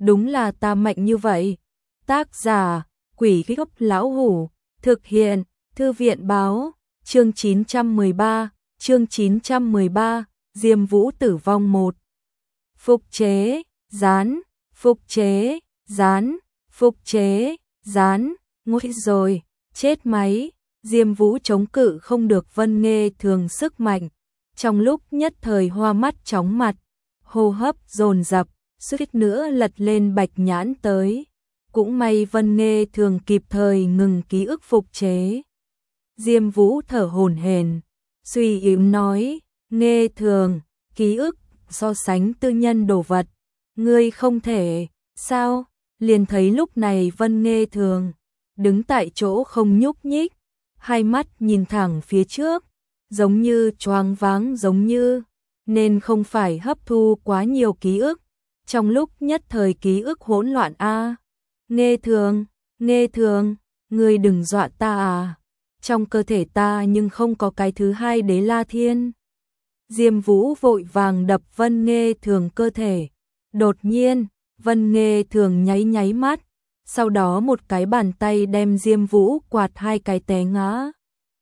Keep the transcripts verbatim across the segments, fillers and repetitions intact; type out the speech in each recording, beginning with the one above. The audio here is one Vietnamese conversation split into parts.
đúng là ta mạnh như vậy. Tác giả, Quỷ Gốc Lão Hủ, thực hiện, Thư viện Báo, chương chín trăm mười ba, chương chín trăm mười ba, Diêm Vũ tử vong một. Phục chế, gián, phục chế, gián, phục chế, gián, nguội rồi, chết máy. Diêm Vũ chống cự không được Vân Nghê Thường sức mạnh, trong lúc nhất thời hoa mắt chóng mặt, hô hấp dồn dập, suýt nữa lật lên bạch nhãn tới. Cũng may Vân Nghê Thường kịp thời ngừng ký ức phục chế. Diêm Vũ thở hổn hển, suy yếu nói, Nghê Thường, ký ức so sánh tư nhân đồ vật, ngươi không thể, sao? Liền thấy lúc này Vân Nghê Thường đứng tại chỗ không nhúc nhích, hai mắt nhìn thẳng phía trước, giống như choáng váng giống như, nên không phải hấp thu quá nhiều ký ức. Trong lúc nhất thời ký ức hỗn loạn a. À. Nghê Thường, Nghê Thường, ngươi đừng dọa ta à. Trong cơ thể ta nhưng không có cái thứ hai Đế La Thiên. Diêm Vũ vội vàng đập Vân Nghê Thường cơ thể. Đột nhiên, Vân Nghê Thường nháy nháy mắt, sau đó một cái bàn tay đem Diêm Vũ quạt hai cái té ngã.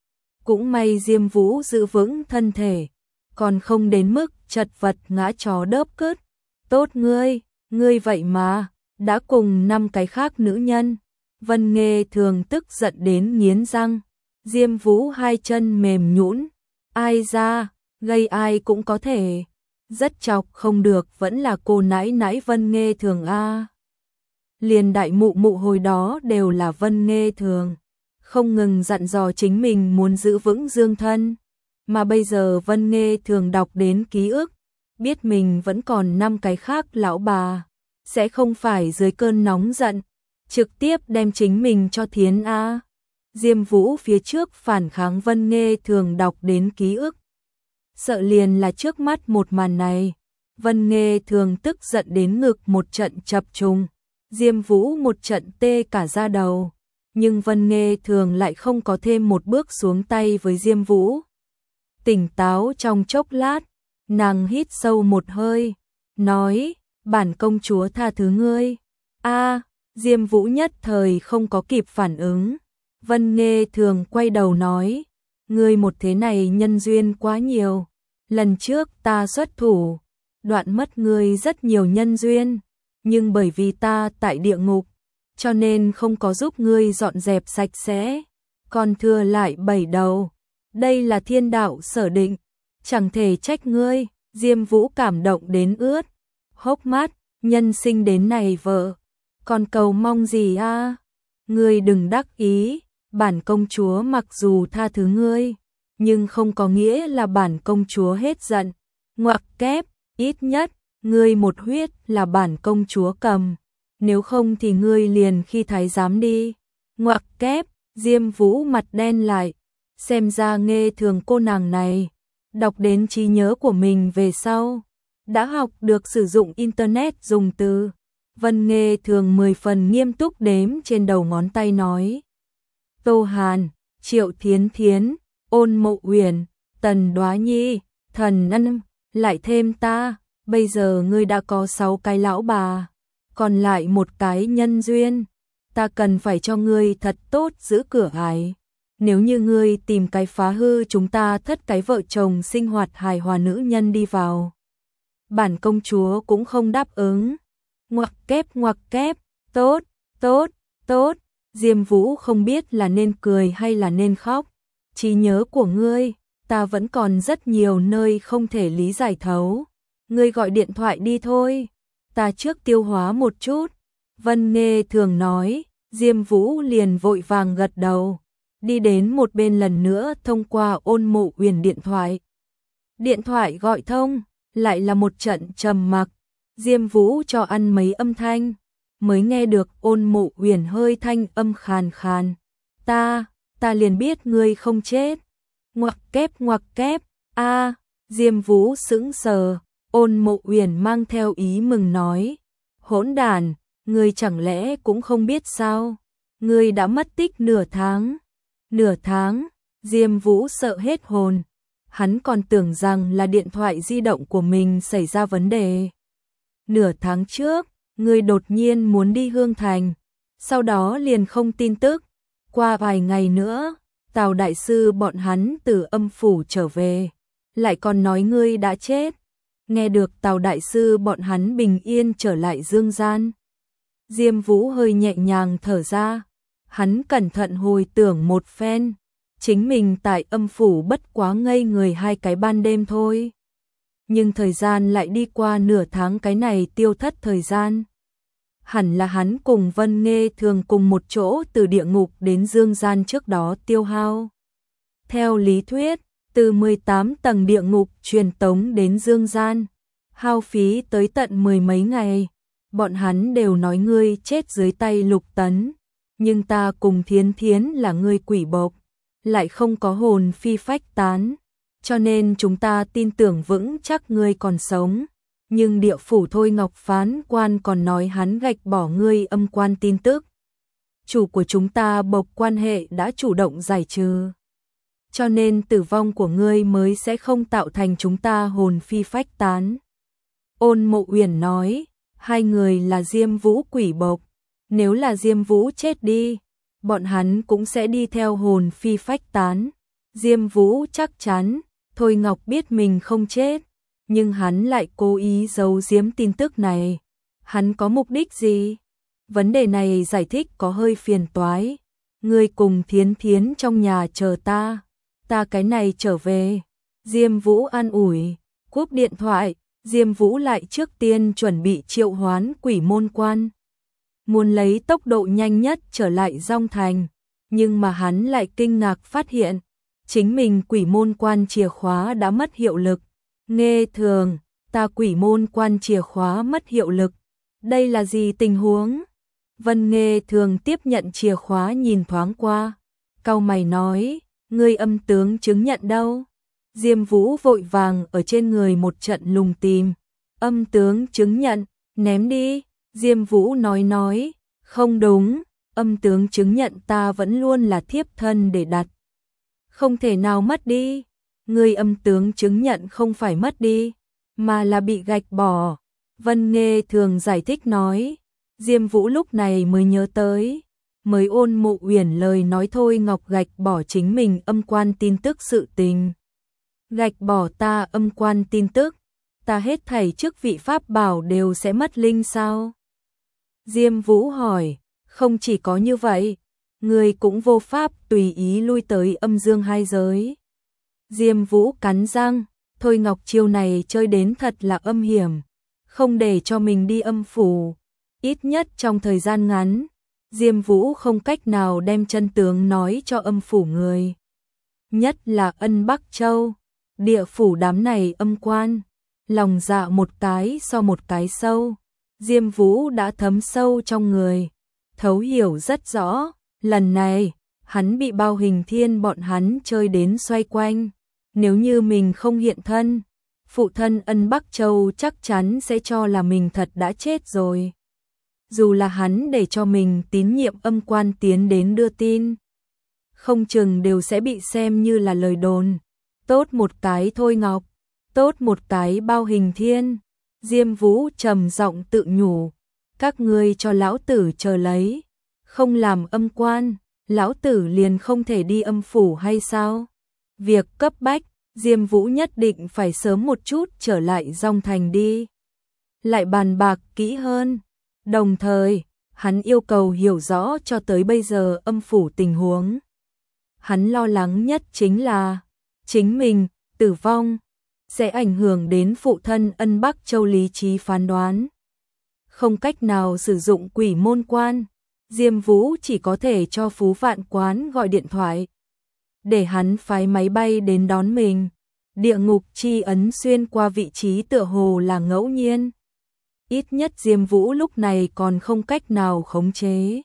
Cũng may Diêm Vũ giữ vững thân thể, còn không đến mức chật vật ngã chó đớp cứt. Tốt ngươi, ngươi vậy mà, đã cùng năm cái khác nữ nhân. Vân Nghê Thường tức giận đến nghiến răng. Diêm Vũ hai chân mềm nhũn, ai ra, gây ai cũng có thể. Rất chọc không được vẫn là cô nãi nãi Vân Nghê Thường a. Liền đại mụ mụ hồi đó đều là Vân Nghê Thường, không ngừng dặn dò chính mình muốn giữ vững dương thân, mà bây giờ Vân Nghê Thường đọc đến ký ức, biết mình vẫn còn năm cái khác lão bà, sẽ không phải dưới cơn nóng giận, trực tiếp đem chính mình cho thiến a. Diêm Vũ phía trước phản kháng Vân Nghê Thường đọc đến ký ức. Sợ liền là trước mắt một màn này, Vân Nghê Thường tức giận đến ngực một trận chập trùng, Diêm Vũ một trận tê cả da đầu, nhưng Vân Nghê Thường lại không có thêm một bước xuống tay với Diêm Vũ. Tỉnh táo trong chốc lát, nàng hít sâu một hơi, nói, bản công chúa tha thứ ngươi. A, Diêm Vũ nhất thời không có kịp phản ứng. Vân Nghê Thường quay đầu nói, ngươi một thế này nhân duyên quá nhiều, lần trước ta xuất thủ, đoạn mất ngươi rất nhiều nhân duyên, nhưng bởi vì ta tại địa ngục, cho nên không có giúp ngươi dọn dẹp sạch sẽ, còn thừa lại bảy đầu. Đây là thiên đạo sở định, chẳng thể trách ngươi. Diêm Vũ cảm động đến ướt hốc mắt, nhân sinh đến này vợ, còn cầu mong gì a? À? Ngươi đừng đắc ý, bản công chúa mặc dù tha thứ ngươi, nhưng không có nghĩa là bản công chúa hết giận. Ngoặc kép, ít nhất, ngươi một huyết là bản công chúa cầm, nếu không thì ngươi liền khi thái giám đi. Ngoặc kép, Diêm Vũ mặt đen lại, xem ra Nghê Thường cô nàng này, đọc đến trí nhớ của mình về sau, đã học được sử dụng internet dùng từ. Vân Nghê Thường mười phần nghiêm túc đếm trên đầu ngón tay nói. Tô Hàn, Triệu Thiến Thiến, Ôn Mộ Uyển, Tần Đoá Nhi, Thần Ân, lại thêm ta, bây giờ ngươi đã có sáu cái lão bà, còn lại một cái nhân duyên, ta cần phải cho ngươi thật tốt giữ cửa ải. Nếu như ngươi tìm cái phá hư chúng ta thất cái vợ chồng sinh hoạt hài hòa nữ nhân đi vào, bản công chúa cũng không đáp ứng. Ngoặc kép ngoặc kép, tốt, tốt, tốt. Diêm Vũ không biết là nên cười hay là nên khóc. Trí nhớ của ngươi, ta vẫn còn rất nhiều nơi không thể lý giải thấu. Ngươi gọi điện thoại đi thôi, ta trước tiêu hóa một chút. Vân Nghê Thường nói, Diêm Vũ liền vội vàng gật đầu, đi đến một bên lần nữa thông qua Ôn Mộ Uyển điện thoại. Điện thoại gọi thông, lại là một trận trầm mặc. Diêm Vũ cho ăn mấy âm thanh, mới nghe được Ôn Mộ Uyển hơi thanh âm khàn khàn. Ta, ta liền biết ngươi không chết. Ngoặc kép ngoặc kép, a. À, Diêm Vũ sững sờ, Ôn Mộ Uyển mang theo ý mừng nói, hỗn đản, ngươi chẳng lẽ cũng không biết sao? Ngươi đã mất tích nửa tháng. Nửa tháng, Diêm Vũ sợ hết hồn. Hắn còn tưởng rằng là điện thoại di động của mình xảy ra vấn đề. Nửa tháng trước, ngươi đột nhiên muốn đi Hương Thành, sau đó liền không tin tức. Qua vài ngày nữa, Tào đại sư bọn hắn từ âm phủ trở về, lại còn nói ngươi đã chết. Nghe được Tào đại sư bọn hắn bình yên trở lại dương gian, Diêm Vũ hơi nhẹ nhàng thở ra, hắn cẩn thận hồi tưởng một phen, chính mình tại âm phủ bất quá ngây người hai cái ban đêm thôi. Nhưng thời gian lại đi qua nửa tháng, cái này tiêu thất thời gian. Hẳn là hắn cùng Vân Nghê Thường cùng một chỗ từ địa ngục đến dương gian trước đó tiêu hao. Theo lý thuyết, từ mười tám tầng địa ngục truyền tống đến dương gian, hao phí tới tận mười mấy ngày. Bọn hắn đều nói ngươi chết dưới tay Lục Tấn, nhưng ta cùng Thiến Thiến là ngươi quỷ bộc, lại không có hồn phi phách tán, cho nên chúng ta tin tưởng vững chắc ngươi còn sống. Nhưng địa phủ Thôi Ngọc phán quan còn nói hắn gạch bỏ ngươi âm quan tin tức. Chủ của chúng ta bộc quan hệ đã chủ động giải trừ, cho nên tử vong của ngươi mới sẽ không tạo thành chúng ta hồn phi phách tán. Ôn Mộ Uyển nói, hai người là Diêm Vũ quỷ bộc, nếu là Diêm Vũ chết đi, bọn hắn cũng sẽ đi theo hồn phi phách tán. Diêm Vũ chắc chắn, Thôi Ngọc biết mình không chết, nhưng hắn lại cố ý giấu giếm tin tức này. Hắn có mục đích gì? Vấn đề này giải thích có hơi phiền toái. Ngươi cùng Thiến Thiến trong nhà chờ ta, ta cái này trở về. Diêm Vũ an ủi, cúp điện thoại, Diêm Vũ lại trước tiên chuẩn bị triệu hoán quỷ môn quan, muốn lấy tốc độ nhanh nhất trở lại Dong Thành, nhưng mà hắn lại kinh ngạc phát hiện, chính mình quỷ môn quan chìa khóa đã mất hiệu lực. Nghê Thường, ta quỷ môn quan chìa khóa mất hiệu lực, đây là gì tình huống? Vân Nghê Thường tiếp nhận chìa khóa nhìn thoáng qua, cau mày nói, ngươi âm tướng chứng nhận đâu? Diêm Vũ vội vàng ở trên người một trận lùng tìm, âm tướng chứng nhận, ném đi. Diêm Vũ nói nói, không đúng, âm tướng chứng nhận ta vẫn luôn là thiếp thân để đặt, không thể nào mất đi. Ngươi âm tướng chứng nhận không phải mất đi, mà là bị gạch bỏ. Vân Nghê Thường giải thích nói. Diêm Vũ lúc này mới nhớ tới, mới Ôn Mộ Uyển lời nói Thôi Ngọc gạch bỏ chính mình âm quan tin tức sự tình. Gạch bỏ ta âm quan tin tức, ta hết thảy chức vị pháp bảo đều sẽ mất linh sao? Diêm Vũ hỏi, không chỉ có như vậy, ngươi cũng vô pháp tùy ý lui tới âm dương hai giới. Diêm Vũ cắn răng, Thôi Ngọc chiêu này chơi đến thật là âm hiểm, không để cho mình đi âm phủ. Ít nhất trong thời gian ngắn, Diêm Vũ không cách nào đem chân tướng nói cho âm phủ người. Nhất là Ân Bắc Châu, địa phủ đám này âm quan, lòng dạ một cái so một cái sâu. Diêm Vũ đã thấm sâu trong người, thấu hiểu rất rõ, lần này, hắn bị Bao Hình Thiên bọn hắn chơi đến xoay quanh. Nếu như mình không hiện thân, phụ thân Ân Bắc Châu chắc chắn sẽ cho là mình thật đã chết rồi. Dù là hắn để cho mình tín nhiệm âm quan tiến đến đưa tin, không chừng đều sẽ bị xem như là lời đồn. Tốt một cái Thôi Ngọc, tốt một cái Bao Hình Thiên. Diêm Vũ trầm giọng tự nhủ, các ngươi cho lão tử chờ lấy, không làm âm quan, lão tử liền không thể đi âm phủ hay sao? Việc cấp bách, Diêm Vũ nhất định phải sớm một chút trở lại Dong Thành đi. Lại bàn bạc kỹ hơn, đồng thời, hắn yêu cầu hiểu rõ cho tới bây giờ âm phủ tình huống. Hắn lo lắng nhất chính là, chính mình, tử vong, sẽ ảnh hưởng đến phụ thân Ân Bắc Châu lý trí phán đoán. Không cách nào sử dụng quỷ môn quan, Diêm Vũ chỉ có thể cho Phú Vạn Quán gọi điện thoại, để hắn phái máy bay đến đón mình. Địa ngục chi ấn xuyên qua vị trí tựa hồ là ngẫu nhiên. Ít nhất Diêm Vũ lúc này còn không cách nào khống chế.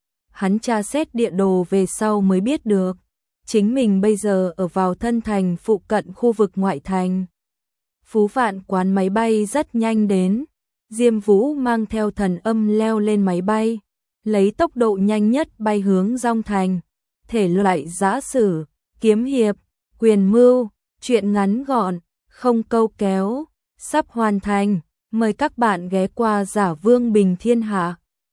Hắn tra xét địa đồ về sau mới biết được, chính mình bây giờ ở vào thân thành phụ cận khu vực ngoại thành. Phú Vạn Quán máy bay rất nhanh đến, Diêm Vũ mang theo thần âm leo lên máy bay, lấy tốc độ nhanh nhất bay hướng Dong Thành. Thể loại giã sử, kiếm hiệp, quyền mưu, truyện ngắn gọn, không câu kéo, sắp hoàn thành. Mời các bạn ghé qua Giả Vương Bình Thiên Hạ.